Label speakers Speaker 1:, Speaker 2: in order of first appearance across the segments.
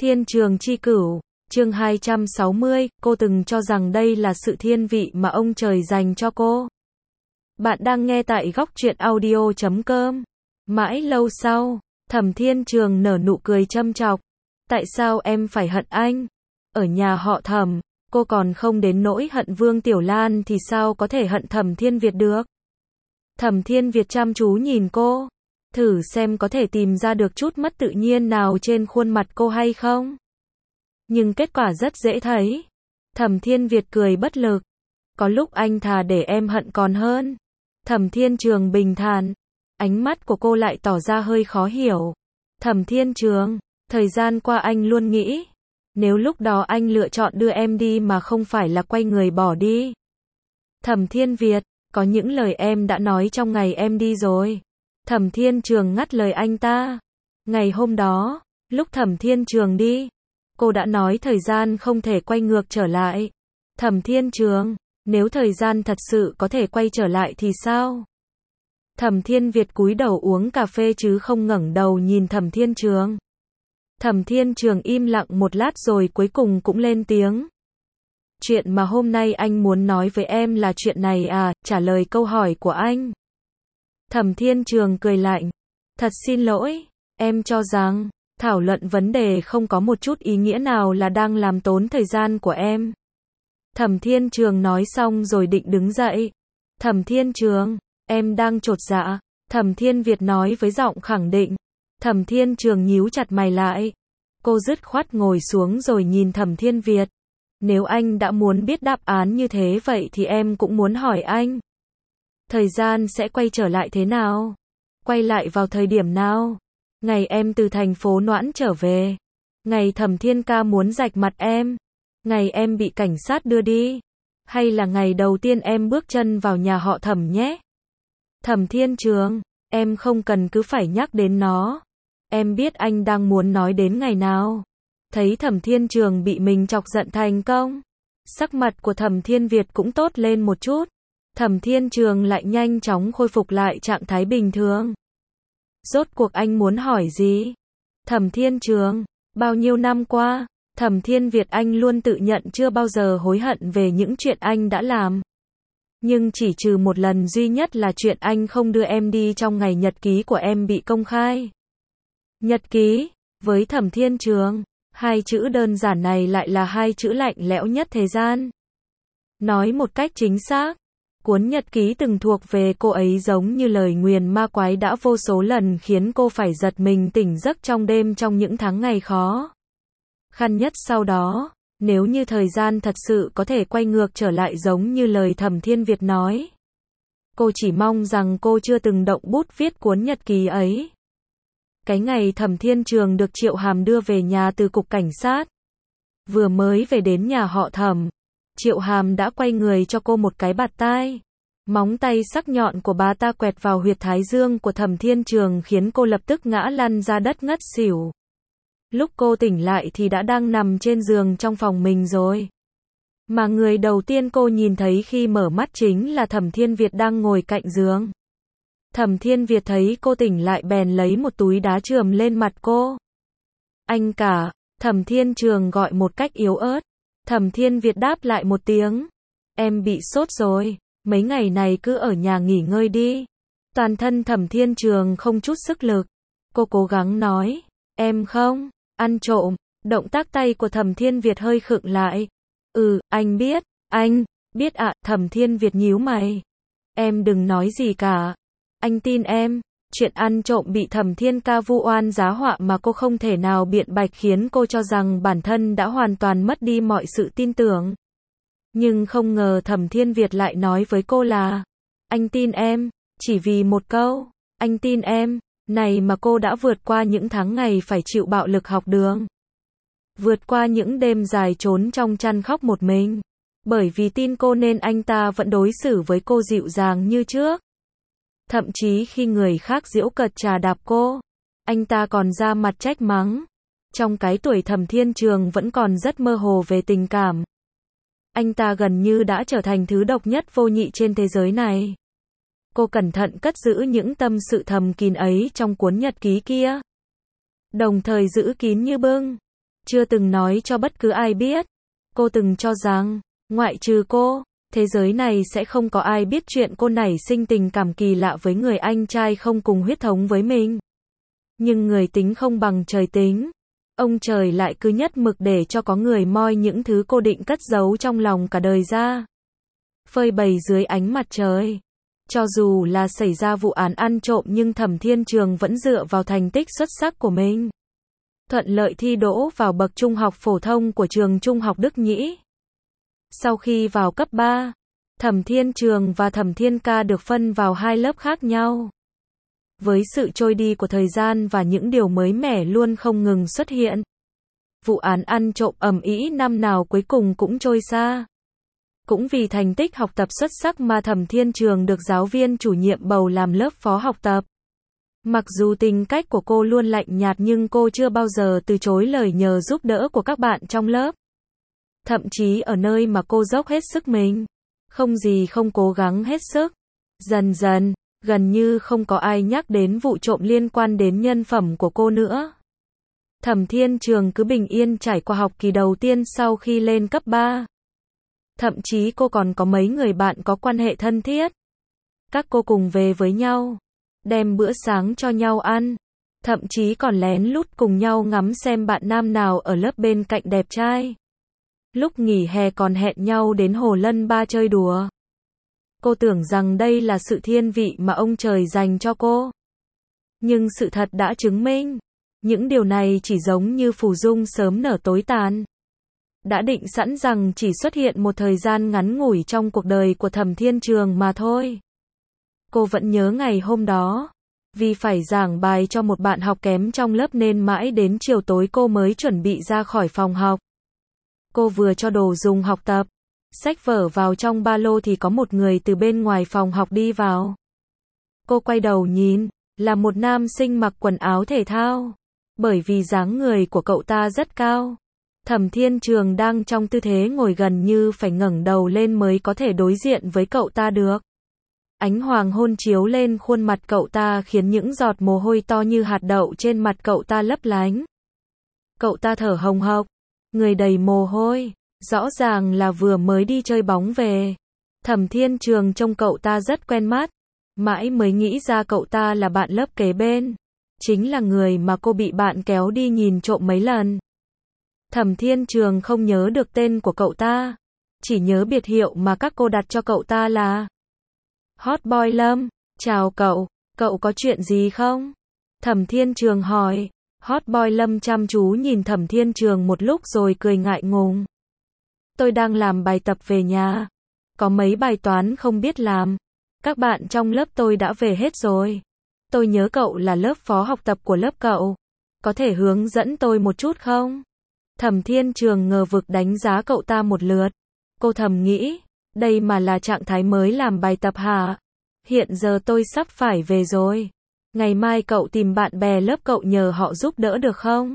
Speaker 1: Thiên trường chi cửu, chương 260, cô từng cho rằng đây là sự thiên vị mà ông trời dành cho cô. Bạn đang nghe tại góc truyện audio.com. Mãi lâu sau, Thẩm Thiên Trường nở nụ cười châm chọc. Tại sao em phải hận anh? Ở nhà họ Thẩm, cô còn không đến nỗi hận Vương Tiểu Lan thì sao có thể hận Thẩm Thiên Việt được? Thẩm Thiên Việt chăm chú nhìn cô, thử xem có thể tìm ra được chút mất tự nhiên nào trên khuôn mặt cô hay không. Nhưng kết quả rất dễ thấy. Thẩm Thiên Việt cười bất lực. Có lúc anh thà để em hận còn hơn. Thẩm Thiên Trường bình thản. Ánh mắt của cô lại tỏ ra hơi khó hiểu. Thẩm Thiên Trường, thời gian qua anh luôn nghĩ, nếu lúc đó anh lựa chọn đưa em đi mà không phải là quay người bỏ đi. Thẩm Thiên Việt, có những lời em đã nói trong ngày em đi rồi. Thẩm Thiên Trường ngắt lời anh ta. Ngày hôm đó, lúc Thẩm Thiên Trường đi, cô đã nói thời gian không thể quay ngược trở lại. Thẩm Thiên Trường, nếu thời gian thật sự có thể quay trở lại thì sao? Thẩm Thiên Việt cúi đầu uống cà phê chứ không ngẩng đầu nhìn Thẩm Thiên Trường. Thẩm Thiên Trường im lặng một lát rồi cuối cùng cũng lên tiếng. Chuyện mà hôm nay anh muốn nói với em là chuyện này à, trả lời câu hỏi của anh. Thẩm Thiên Trường cười lạnh. Thật xin lỗi, em cho rằng, thảo luận vấn đề không có một chút ý nghĩa nào là đang làm tốn thời gian của em. Thẩm Thiên Trường nói xong rồi định đứng dậy. Thẩm Thiên Trường, em đang chột dạ. Thẩm Thiên Việt nói với giọng khẳng định. Thẩm Thiên Trường nhíu chặt mày lại. Cô dứt khoát ngồi xuống rồi nhìn Thẩm Thiên Việt. Nếu anh đã muốn biết đáp án như thế vậy thì em cũng muốn hỏi anh. Thời gian sẽ quay trở lại thế nào? Quay lại vào thời điểm nào? Ngày em từ thành phố Noãn trở về. Ngày Thẩm Thiên ca muốn rạch mặt em. Ngày em bị cảnh sát đưa đi. Hay là ngày đầu tiên em bước chân vào nhà họ Thẩm nhé? Thẩm Thiên Trường, em không cần cứ phải nhắc đến nó. Em biết anh đang muốn nói đến ngày nào. Thấy Thẩm Thiên Trường bị mình chọc giận thành công. Sắc mặt của Thẩm Thiên Việt cũng tốt lên một chút. Thẩm Thiên Trường lại nhanh chóng khôi phục lại trạng thái bình thường. Rốt cuộc anh muốn hỏi gì? Thẩm Thiên Trường, bao nhiêu năm qua, Thẩm Thiên Việt anh luôn tự nhận chưa bao giờ hối hận về những chuyện anh đã làm. Nhưng chỉ trừ một lần duy nhất là chuyện anh không đưa em đi trong ngày nhật ký của em bị công khai. Nhật ký, với Thẩm Thiên Trường, hai chữ đơn giản này lại là hai chữ lạnh lẽo nhất thế gian. Nói một cách chính xác, cuốn nhật ký từng thuộc về cô ấy giống như lời nguyền ma quái đã vô số lần khiến cô phải giật mình tỉnh giấc trong đêm trong những tháng ngày khó khăn nhất sau đó. Nếu như thời gian thật sự có thể quay ngược trở lại giống như lời Thẩm Thiên Việt nói, cô chỉ mong rằng cô chưa từng động bút viết cuốn nhật ký ấy. Cái ngày Thẩm Thiên Trường được Triệu Hàm đưa về nhà từ cục cảnh sát, vừa mới về đến nhà họ Thẩm, Triệu Hàm đã quay người cho cô một cái bạt tai. Móng tay sắc nhọn của bà ta quẹt vào huyệt thái dương của Thẩm Thiên Trường khiến cô lập tức ngã lăn ra đất ngất xỉu. Lúc cô tỉnh lại thì đã đang nằm trên giường trong phòng mình rồi. Mà người đầu tiên cô nhìn thấy khi mở mắt chính là Thẩm Thiên Việt đang ngồi cạnh giường. Thẩm Thiên Việt thấy cô tỉnh lại bèn lấy một túi đá chườm lên mặt cô. Anh cả, Thẩm Thiên Trường gọi một cách yếu ớt. Thẩm Thiên Việt đáp lại một tiếng. Em bị sốt rồi, mấy ngày này cứ ở nhà nghỉ ngơi đi. Toàn thân Thẩm Thiên Trường không chút sức lực. Cô cố gắng nói, em không ăn trộm. Động tác tay của Thẩm Thiên Việt hơi khựng lại. Anh biết ạ. Thẩm Thiên Việt nhíu mày. Em đừng nói gì cả. Anh tin em. Chuyện ăn trộm bị Thẩm Thiên ca vu oan giá họa mà cô không thể nào biện bạch khiến cô cho rằng bản thân đã hoàn toàn mất đi mọi sự tin tưởng. Nhưng không ngờ Thẩm Thiên Việt lại nói với cô là anh tin em, chỉ vì một câu, anh tin em, này mà cô đã vượt qua những tháng ngày phải chịu bạo lực học đường. Vượt qua những đêm dài trốn trong chăn khóc một mình. Bởi vì tin cô nên anh ta vẫn đối xử với cô dịu dàng như trước. Thậm chí khi người khác giễu cợt trà đạp cô, anh ta còn ra mặt trách mắng. Trong cái tuổi Thẩm Thiên Trường vẫn còn rất mơ hồ về tình cảm. Anh ta gần như đã trở thành thứ độc nhất vô nhị trên thế giới này. Cô cẩn thận cất giữ những tâm sự thầm kín ấy trong cuốn nhật ký kia. Đồng thời giữ kín như bưng. chưa từng nói cho bất cứ ai biết. Cô từng cho rằng, ngoại trừ cô, thế giới này sẽ không có ai biết chuyện cô nảy sinh tình cảm kỳ lạ với người anh trai không cùng huyết thống với mình. Nhưng người tính không bằng trời tính. Ông trời lại cứ nhất mực để cho có người moi những thứ cô định cất giấu trong lòng cả đời ra. Phơi bày dưới ánh mặt trời. Cho dù là xảy ra vụ án ăn trộm nhưng Thẩm Thiên Trường vẫn dựa vào thành tích xuất sắc của mình. Thuận lợi thi đỗ vào bậc trung học phổ thông của trường Trung học Đức Nhĩ. Sau khi vào cấp 3, Thẩm Thiên Trường và Thẩm Thiên Ca được phân vào hai lớp khác nhau. Với sự trôi đi của thời gian và những điều mới mẻ luôn không ngừng xuất hiện, vụ án ăn trộm ầm ĩ năm nào cuối cùng cũng trôi xa. Cũng vì thành tích học tập xuất sắc mà Thẩm Thiên Trường được giáo viên chủ nhiệm bầu làm lớp phó học tập. Mặc dù tính cách của cô luôn lạnh nhạt nhưng cô chưa bao giờ từ chối lời nhờ giúp đỡ của các bạn trong lớp. Thậm chí ở nơi mà cô dốc hết sức mình, không gì không cố gắng hết sức. Dần dần, gần như không có ai nhắc đến vụ trộm liên quan đến nhân phẩm của cô nữa. Thẩm Thiên Trường cứ bình yên trải qua học kỳ đầu tiên sau khi lên cấp 3. Thậm chí cô còn có mấy người bạn có quan hệ thân thiết. Các cô cùng về với nhau, đem bữa sáng cho nhau ăn, thậm chí còn lén lút cùng nhau ngắm xem bạn nam nào ở lớp bên cạnh đẹp trai. Lúc nghỉ hè còn hẹn nhau đến Hồ Lân Ba chơi đùa. Cô tưởng rằng đây là sự thiên vị mà ông trời dành cho cô. Nhưng sự thật đã chứng minh, những điều này chỉ giống như phù dung sớm nở tối tàn. Đã định sẵn rằng chỉ xuất hiện một thời gian ngắn ngủi trong cuộc đời của Thẩm Thiên Trường mà thôi. Cô vẫn nhớ ngày hôm đó. Vì phải giảng bài cho một bạn học kém trong lớp nên mãi đến chiều tối cô mới chuẩn bị ra khỏi phòng học. Cô vừa cho đồ dùng học tập, sách vở vào trong ba lô thì có một người từ bên ngoài phòng học đi vào. Cô quay đầu nhìn, là một nam sinh mặc quần áo thể thao. Bởi vì dáng người của cậu ta rất cao, Thẩm Thiên Trường đang trong tư thế ngồi gần như phải ngẩng đầu lên mới có thể đối diện với cậu ta được. Ánh hoàng hôn chiếu lên khuôn mặt cậu ta khiến những giọt mồ hôi to như hạt đậu trên mặt cậu ta lấp lánh. Cậu ta thở hồng hộc, người đầy mồ hôi, rõ ràng là vừa mới đi chơi bóng về. Thẩm Thiên Trường trông cậu ta rất quen mắt, mãi mới nghĩ ra cậu ta là bạn lớp kế bên, chính là người mà cô bị bạn kéo đi nhìn trộm mấy lần. Thẩm Thiên Trường không nhớ được tên của cậu ta, chỉ nhớ biệt hiệu mà các cô đặt cho cậu ta là Hot Boy Lâm. Chào cậu, cậu có chuyện gì không? Thẩm Thiên Trường hỏi. Hot Boy Lâm chăm chú nhìn Thẩm Thiên Trường một lúc rồi cười ngại ngùng. Tôi đang làm bài tập về nhà. Có mấy bài toán không biết làm. Các bạn trong lớp tôi đã về hết rồi. Tôi nhớ cậu là lớp phó học tập của lớp cậu. Có thể hướng dẫn tôi một chút không? Thẩm Thiên Trường ngờ vực đánh giá cậu ta một lượt. Cô thầm nghĩ, đây mà là trạng thái mới làm bài tập hả? Hiện giờ tôi sắp phải về rồi. Ngày mai cậu tìm bạn bè lớp cậu nhờ họ giúp đỡ được không?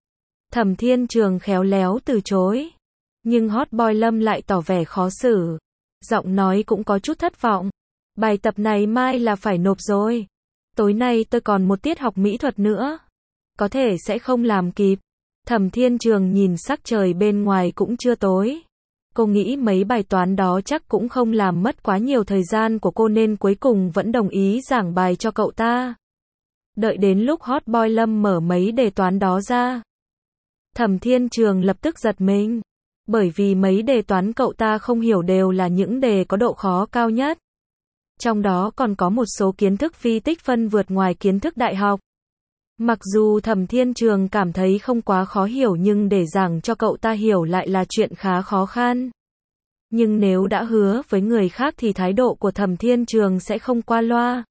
Speaker 1: Thẩm Thiên Trường khéo léo từ chối. Nhưng Hot Boy Lâm lại tỏ vẻ khó xử. Giọng nói cũng có chút thất vọng. Bài tập này mai là phải nộp rồi. Tối nay tôi còn một tiết học mỹ thuật nữa. Có thể sẽ không làm kịp. Thẩm Thiên Trường nhìn sắc trời bên ngoài cũng chưa tối. Cô nghĩ mấy bài toán đó chắc cũng không làm mất quá nhiều thời gian của cô nên cuối cùng vẫn đồng ý giảng bài cho cậu ta. Đợi đến lúc Hot Boy Lâm mở mấy đề toán đó ra, Thẩm Thiên Trường lập tức giật mình. Bởi vì mấy đề toán cậu ta không hiểu đều là những đề có độ khó cao nhất. Trong đó còn có một số kiến thức phi tích phân vượt ngoài kiến thức đại học. Mặc dù Thẩm Thiên Trường cảm thấy không quá khó hiểu nhưng để giảng cho cậu ta hiểu lại là chuyện khá khó khăn. Nhưng nếu đã hứa với người khác thì thái độ của Thẩm Thiên Trường sẽ không qua loa.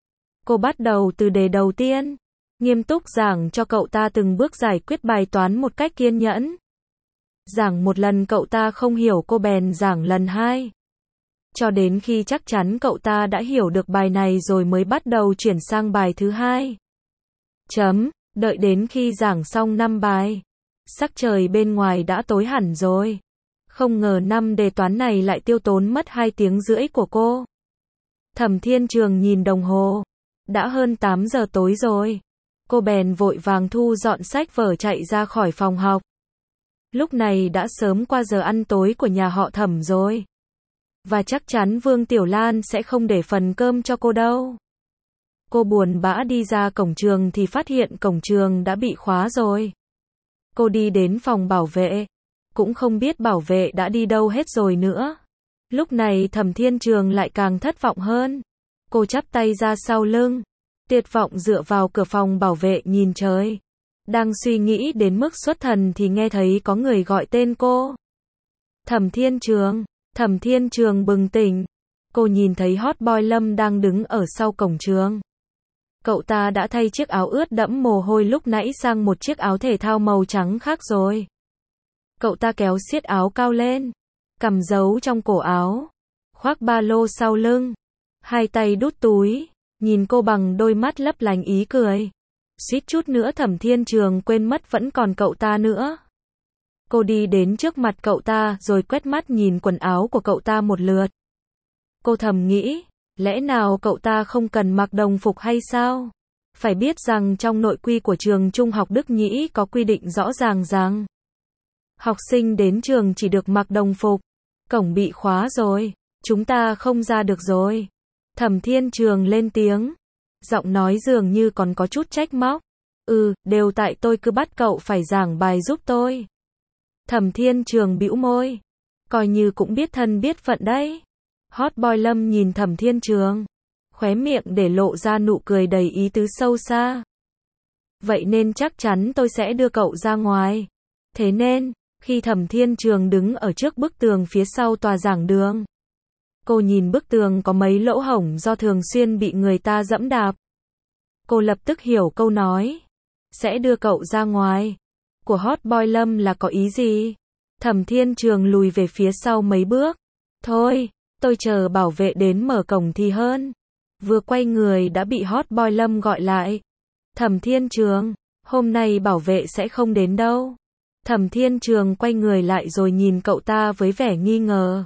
Speaker 1: Cô bắt đầu từ đề đầu tiên, nghiêm túc giảng cho cậu ta từng bước giải quyết bài toán một cách kiên nhẫn. Giảng một lần cậu ta không hiểu cô bèn giảng lần hai. Cho đến khi chắc chắn cậu ta đã hiểu được bài này rồi mới bắt đầu chuyển sang bài thứ hai. Đợi đến khi giảng xong 5 bài, sắc trời bên ngoài đã tối hẳn rồi. Không ngờ 5 đề toán này lại tiêu tốn mất 2 tiếng rưỡi của cô. Thẩm Thiên Trường nhìn đồng hồ, đã hơn 8 giờ tối rồi. Cô bèn vội vàng thu dọn sách vở chạy ra khỏi phòng học. Lúc này đã sớm qua giờ ăn tối của nhà họ Thẩm rồi. Và chắc chắn Vương Tiểu Lan sẽ không để phần cơm cho cô đâu. Cô buồn bã đi ra cổng trường thì phát hiện cổng trường đã bị khóa rồi. Cô đi đến phòng bảo vệ. Cũng không biết bảo vệ đã đi đâu hết rồi nữa. Lúc này Thẩm Thiên Trường lại càng thất vọng hơn. Cô chắp tay ra sau lưng. Tuyệt vọng dựa vào cửa phòng bảo vệ nhìn trời. Đang suy nghĩ đến mức xuất thần thì nghe thấy có người gọi tên cô. Thẩm Thiên Trường. Thẩm Thiên Trường bừng tỉnh. Cô nhìn thấy hot boy Lâm đang đứng ở sau cổng trường. Cậu ta đã thay chiếc áo ướt đẫm mồ hôi lúc nãy sang một chiếc áo thể thao màu trắng khác rồi. Cậu ta kéo siết áo cao lên, cầm giấu trong cổ áo, khoác ba lô sau lưng, hai tay đút túi, nhìn cô bằng đôi mắt lấp lánh ý cười. Suýt chút nữa Thẩm Thiên Trường quên mất vẫn còn cậu ta nữa. Cô đi đến trước mặt cậu ta rồi quét mắt nhìn quần áo của cậu ta một lượt. Cô thầm nghĩ, lẽ nào cậu ta không cần mặc đồng phục hay sao? Phải biết rằng trong nội quy của trường Trung học Đức Nhĩ có quy định rõ ràng rằng học sinh đến trường chỉ được mặc đồng phục. Cổng bị khóa rồi, chúng ta không ra được rồi. Thẩm Thiên Trường lên tiếng, giọng nói dường như còn có chút trách móc. Đều tại tôi cứ bắt cậu phải giảng bài giúp tôi. Thẩm Thiên Trường bĩu môi, coi như cũng biết thân biết phận đấy. Hot boy Lâm nhìn Thẩm Thiên Trường, khóe miệng để lộ ra nụ cười đầy ý tứ sâu xa. Vậy nên chắc chắn tôi sẽ đưa cậu ra ngoài. Thế nên, khi Thẩm Thiên Trường đứng ở trước bức tường phía sau tòa giảng đường, cô nhìn bức tường có mấy lỗ hổng do thường xuyên bị người ta giẫm đạp. Cô lập tức hiểu câu nói sẽ đưa cậu ra ngoài của hot boy Lâm là có ý gì. Thẩm Thiên Trường lùi về phía sau mấy bước. Thôi, tôi chờ bảo vệ đến mở cổng thì hơn. Vừa quay người đã bị hot boy Lâm gọi lại. Thẩm Thiên Trường, hôm nay bảo vệ sẽ không đến đâu. Thẩm Thiên Trường quay người lại rồi nhìn cậu ta với vẻ nghi ngờ.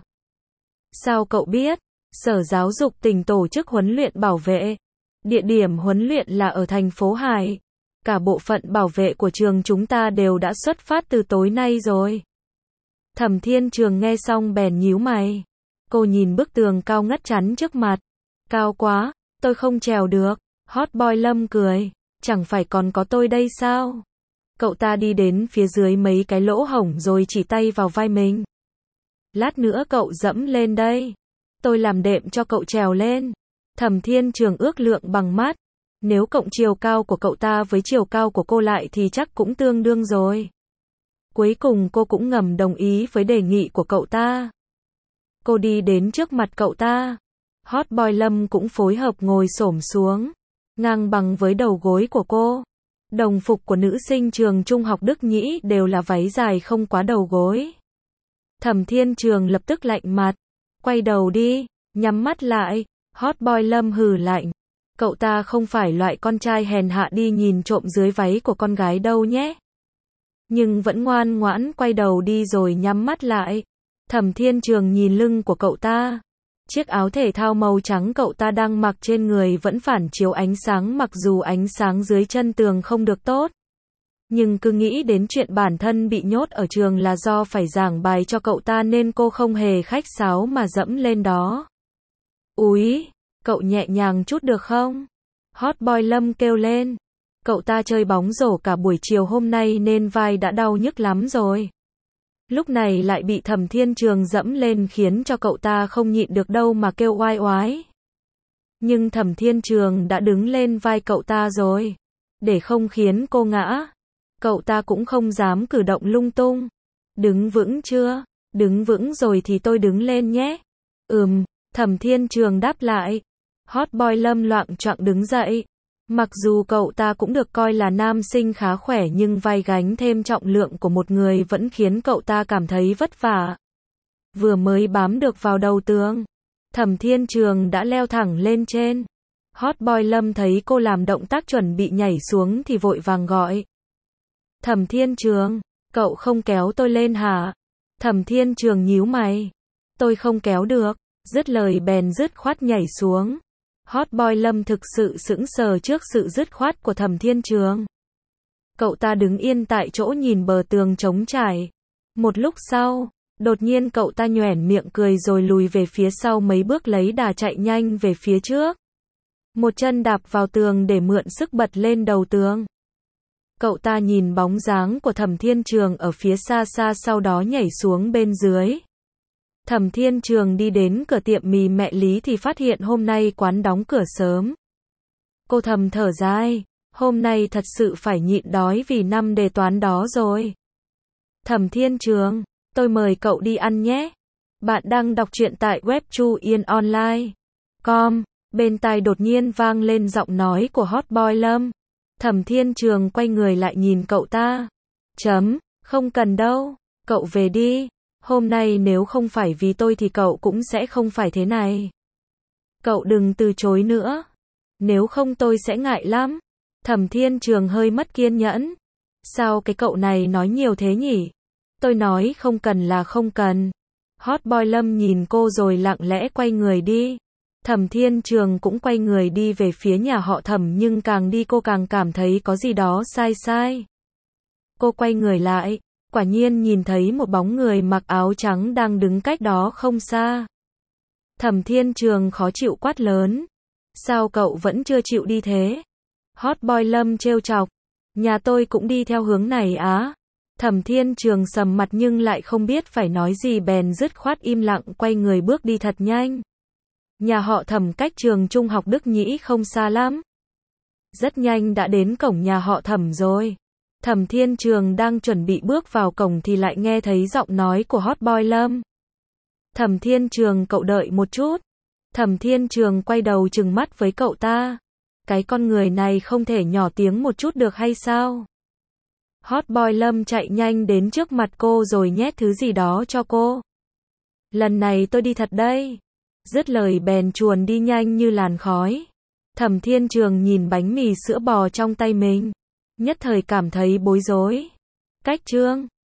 Speaker 1: Sao cậu biết? Sở Giáo dục tỉnh tổ chức huấn luyện bảo vệ. Địa điểm huấn luyện là ở thành phố Hải. Cả bộ phận bảo vệ của trường chúng ta đều đã xuất phát từ tối nay rồi. Thẩm Thiên Trường nghe xong bèn nhíu mày. Cô nhìn bức tường cao ngất chắn trước mặt. Cao quá, tôi không trèo được. Hot boy Lâm cười. Chẳng phải còn có tôi đây sao? Cậu ta đi đến phía dưới mấy cái lỗ hổng rồi chỉ tay vào vai mình. Lát nữa cậu dẫm lên đây. Tôi làm đệm cho cậu trèo lên. Thẩm Thiên Trường ước lượng bằng mắt. Nếu cộng chiều cao của cậu ta với chiều cao của cô lại thì chắc cũng tương đương rồi. Cuối cùng cô cũng ngầm đồng ý với đề nghị của cậu ta. Cô đi đến trước mặt cậu ta. Hot boy Lâm cũng phối hợp ngồi xổm xuống, ngang bằng với đầu gối của cô. Đồng phục của nữ sinh trường Trung học Đức Nhĩ đều là váy dài không quá đầu gối. Thẩm Thiên Trường lập tức lạnh mặt. Quay đầu đi, nhắm mắt lại. Hot boy Lâm hừ lạnh. Cậu ta không phải loại con trai hèn hạ đi nhìn trộm dưới váy của con gái đâu nhé. Nhưng vẫn ngoan ngoãn quay đầu đi rồi nhắm mắt lại. Thẩm Thiên Trường nhìn lưng của cậu ta. Chiếc áo thể thao màu trắng cậu ta đang mặc trên người vẫn phản chiếu ánh sáng mặc dù ánh sáng dưới chân tường không được tốt. Nhưng cứ nghĩ đến chuyện bản thân bị nhốt ở trường là do phải giảng bài cho cậu ta nên cô không hề khách sáo mà dẫm lên đó. Úi, cậu nhẹ nhàng chút được không? Hot boy Lâm kêu lên. Cậu ta chơi bóng rổ cả buổi chiều hôm nay nên vai đã đau nhức lắm rồi. Lúc này lại bị Thẩm Thiên Trường dẫm lên khiến cho cậu ta không nhịn được đâu mà kêu oai oái. Nhưng Thẩm Thiên Trường đã đứng lên vai cậu ta rồi. Để không khiến cô ngã, cậu ta cũng không dám cử động lung tung. Đứng vững chưa? Đứng vững rồi thì tôi đứng lên nhé. Thẩm Thiên Trường đáp lại. Hot boy Lâm loạng choạng đứng dậy. Mặc dù cậu ta cũng được coi là nam sinh khá khỏe nhưng vai gánh thêm trọng lượng của một người vẫn khiến cậu ta cảm thấy vất vả. Vừa mới bám được vào đầu tường, Thẩm Thiên Trường đã leo thẳng lên trên. Hot boy Lâm thấy cô làm động tác chuẩn bị nhảy xuống thì vội vàng gọi. Thẩm Thiên Trường, cậu không kéo tôi lên hả? Thẩm Thiên Trường nhíu mày. Tôi không kéo được. Dứt lời bèn dứt khoát nhảy xuống. Hot boy Lâm thực sự sững sờ trước sự dứt khoát của Thẩm Thiên Trường. Cậu ta đứng yên tại chỗ nhìn bờ tường trống trải. Một lúc sau, đột nhiên cậu ta nhoẻn miệng cười rồi lùi về phía sau mấy bước lấy đà chạy nhanh về phía trước. Một chân đạp vào tường để mượn sức bật lên đầu tường. Cậu ta nhìn bóng dáng của Thẩm Thiên Trường ở phía xa xa sau đó nhảy xuống bên dưới. Thẩm Thiên Trường đi đến cửa tiệm mì mẹ Lý thì phát hiện hôm nay quán đóng cửa sớm. Cô thầm thở dài, hôm nay thật sự phải nhịn đói vì năm đề toán đó rồi. Thẩm Thiên Trường, tôi mời cậu đi ăn nhé. Bạn đang đọc truyện tại web chuyenonline.com. Bên tai đột nhiên vang lên giọng nói của Hot Boy Lâm. Thẩm Thiên Trường quay người lại nhìn cậu ta. Không cần đâu, cậu về đi. Hôm nay nếu không phải vì tôi thì cậu cũng sẽ không phải thế này. Cậu đừng từ chối nữa. Nếu không tôi sẽ ngại lắm. Thẩm Thiên Trường hơi mất kiên nhẫn. Sao cái cậu này nói nhiều thế nhỉ? Tôi nói không cần là không cần. Hot Boy Lâm nhìn cô rồi lặng lẽ quay người đi. Thẩm Thiên Trường cũng quay người đi về phía nhà họ Thẩm nhưng càng đi cô càng cảm thấy có gì đó sai sai. Cô quay người lại, quả nhiên nhìn thấy một bóng người mặc áo trắng đang đứng cách đó không xa. Thẩm Thiên Trường khó chịu quát lớn. Sao cậu vẫn chưa chịu đi thế? Hot Boy Lâm trêu chọc. Nhà tôi cũng đi theo hướng này á. Thẩm Thiên Trường sầm mặt nhưng lại không biết phải nói gì bèn dứt khoát im lặng quay người bước đi thật nhanh. Nhà họ Thẩm cách trường trung học Đức Nhĩ không xa lắm. Rất nhanh đã đến cổng nhà họ Thẩm rồi. Thẩm Thiên Trường đang chuẩn bị bước vào cổng thì lại nghe thấy giọng nói của Hot Boy Lâm. Thẩm Thiên Trường cậu đợi một chút. Thẩm Thiên Trường quay đầu trừng mắt với cậu ta. Cái con người này không thể nhỏ tiếng một chút được hay sao? Hot Boy Lâm chạy nhanh đến trước mặt cô rồi nhét thứ gì đó cho cô. Lần này tôi đi thật đây. Dứt lời bèn chuồn đi nhanh như làn khói. Thẩm Thiên Trường nhìn bánh mì sữa bò trong tay mình. Nhất thời cảm thấy bối rối. Cách chương